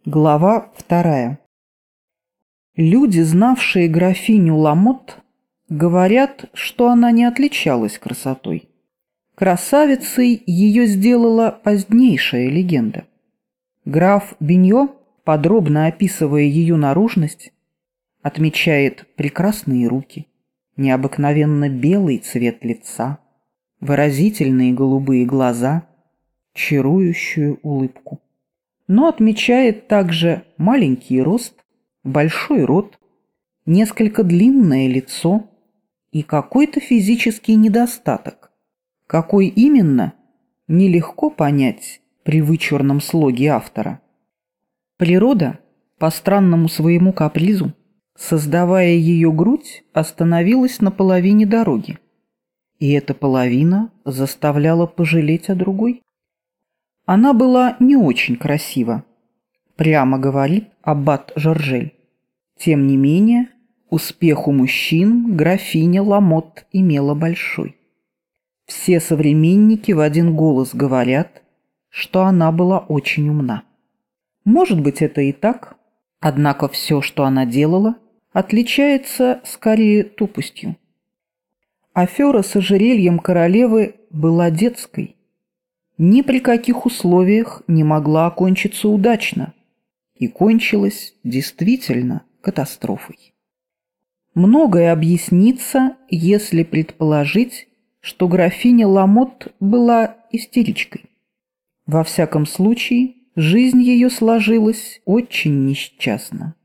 Глава 2. Люди, знавшие графиню Ламотт, говорят, что она не отличалась красотой. Красавицей ее сделала позднейшая легенда. Граф Биньо, подробно описывая ее наружность, отмечает прекрасные руки, необыкновенно белый цвет лица, выразительные голубые глаза, чарующую улыбку. Но отмечает также маленький рост, большой рот, несколько длинное лицо и какой-то физический недостаток. Какой именно, нелегко понять при вычурном слоге автора. Природа, по странному своему капризу, создавая ее грудь, остановилась на половине дороги, и эта половина заставляла пожалеть о другой. Она была не очень красива, прямо говорит аббат Жоржель. Тем не менее, успех у мужчин графиня Ламотт имела большой. Все современники в один голос говорят, что она была очень умна. Может быть, это и так, однако все, что она делала, отличается скорее тупостью. Афера с ожерельем королевы была детской. Ни при каких условиях не могла окончиться удачно и кончилась действительно катастрофой. Многое объяснится, если предположить, что графиня Ламотт была истеричкой. Во всяком случае, жизнь ее сложилась очень несчастно.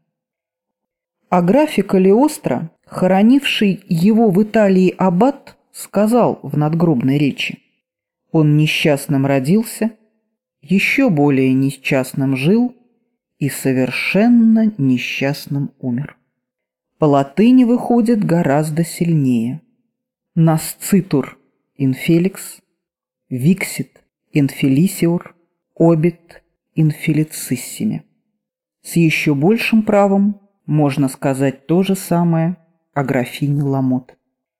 А графе Калиостро, хоронивший его в Италии аббат, сказал в надгробной речи: «Он несчастным родился, еще более несчастным жил и совершенно несчастным умер». По латыни выходит гораздо сильнее. Nascitur infelix, vixit infelicior, obit infelicissime. С еще большим правом можно сказать то же самое о графине Ламотт.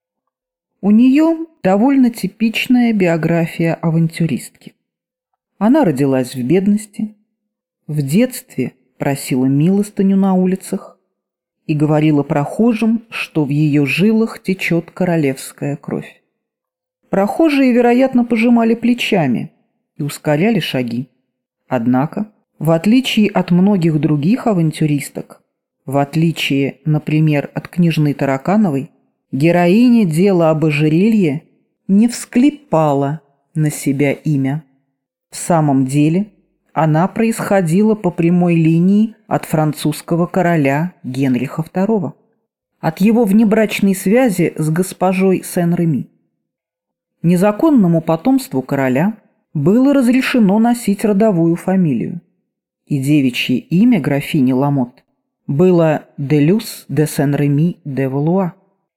У нее довольно типичная биография авантюристки. Она родилась в бедности, в детстве просила милостыню на улицах и говорила прохожим, что в ее жилах течет королевская кровь. Прохожие, вероятно, пожимали плечами и ускоряли шаги. Однако, в отличие от многих других авантюристок, в отличие, например, от княжны Таракановой, героиня дела об ожерелье не всклепала на себя имя. В самом деле, она происходила по прямой линии от французского короля Генриха II, от его внебрачной связи с госпожой Сен-Реми. Незаконному потомству короля было разрешено носить родовую фамилию, и девичье имя графини Ламотт было де Люс де Сен-Реми де Валуа.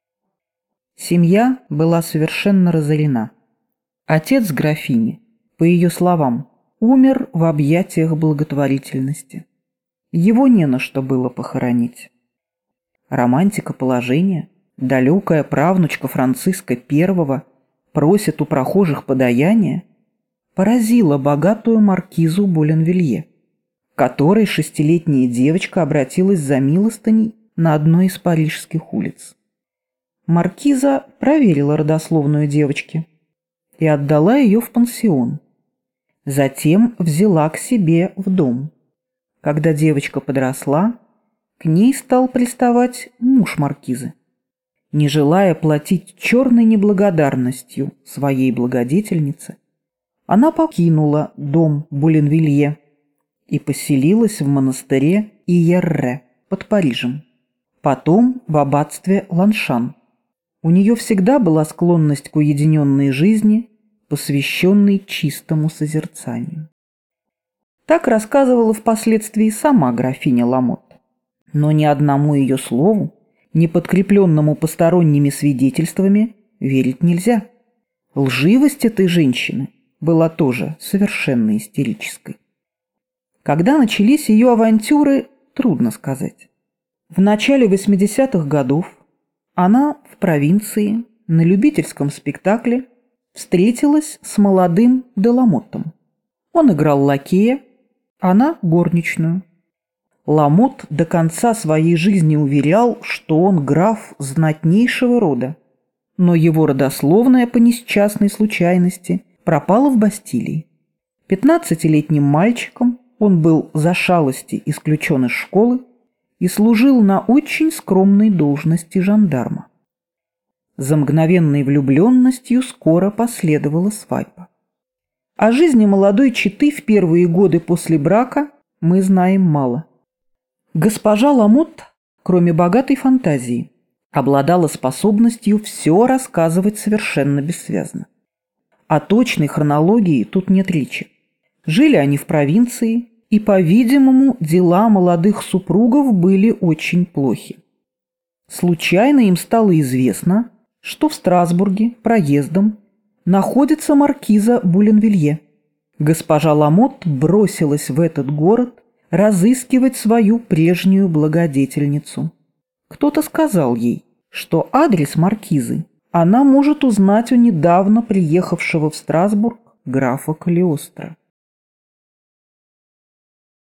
Семья была совершенно разорена. Отец графини, по ее словам, умер в объятиях благотворительности. Его не на что было похоронить. Романтика положения, далекая правнучка Франциска I просит у прохожих подаяния, поразила богатую маркизу Боленвилье, к которой шестилетняя девочка обратилась за милостыней на одной из парижских улиц. Маркиза проверила родословную девочки и отдала ее в пансион. Затем взяла к себе в дом. Когда девочка подросла, к ней стал приставать муж маркизы. Не желая платить черной неблагодарностью своей благодетельнице, она покинула дом Боленвилье и поселилась в монастыре Иерре под Парижем, потом в аббатстве Ланшан. У нее всегда была склонность к уединенной жизни, посвященной чистому созерцанию. Так рассказывала впоследствии сама графиня Ламотт. Но ни одному ее слову, не подкрепленному посторонними свидетельствами, верить нельзя. Лживость этой женщины была тоже совершенно истерической. Когда начались ее авантюры, трудно сказать. В начале 80-х годов она в провинции на любительском спектакле встретилась с молодым де Ламоттом. Он играл лакея, она горничную. Ламотт до конца своей жизни уверял, что он граф знатнейшего рода, но его родословная по несчастной случайности пропала в Бастилии. 15-летним мальчиком он был за шалости исключен из школы и служил на очень скромной должности жандарма. За мгновенной влюбленностью скоро последовала свадьба. О жизни молодой четы в первые годы после брака мы знаем мало. Госпожа Ламотт, кроме богатой фантазии, обладала способностью все рассказывать совершенно бессвязно. О точной хронологии тут нет речи. Жили они в провинции, и, по-видимому, дела молодых супругов были очень плохи. Случайно им стало известно, что в Страсбурге проездом находится маркиза Буленвилье. Госпожа Ламотт бросилась в этот город разыскивать свою прежнюю благодетельницу. Кто-то сказал ей, что адрес маркизы она может узнать у недавно приехавшего в Страсбург графа Калиостро.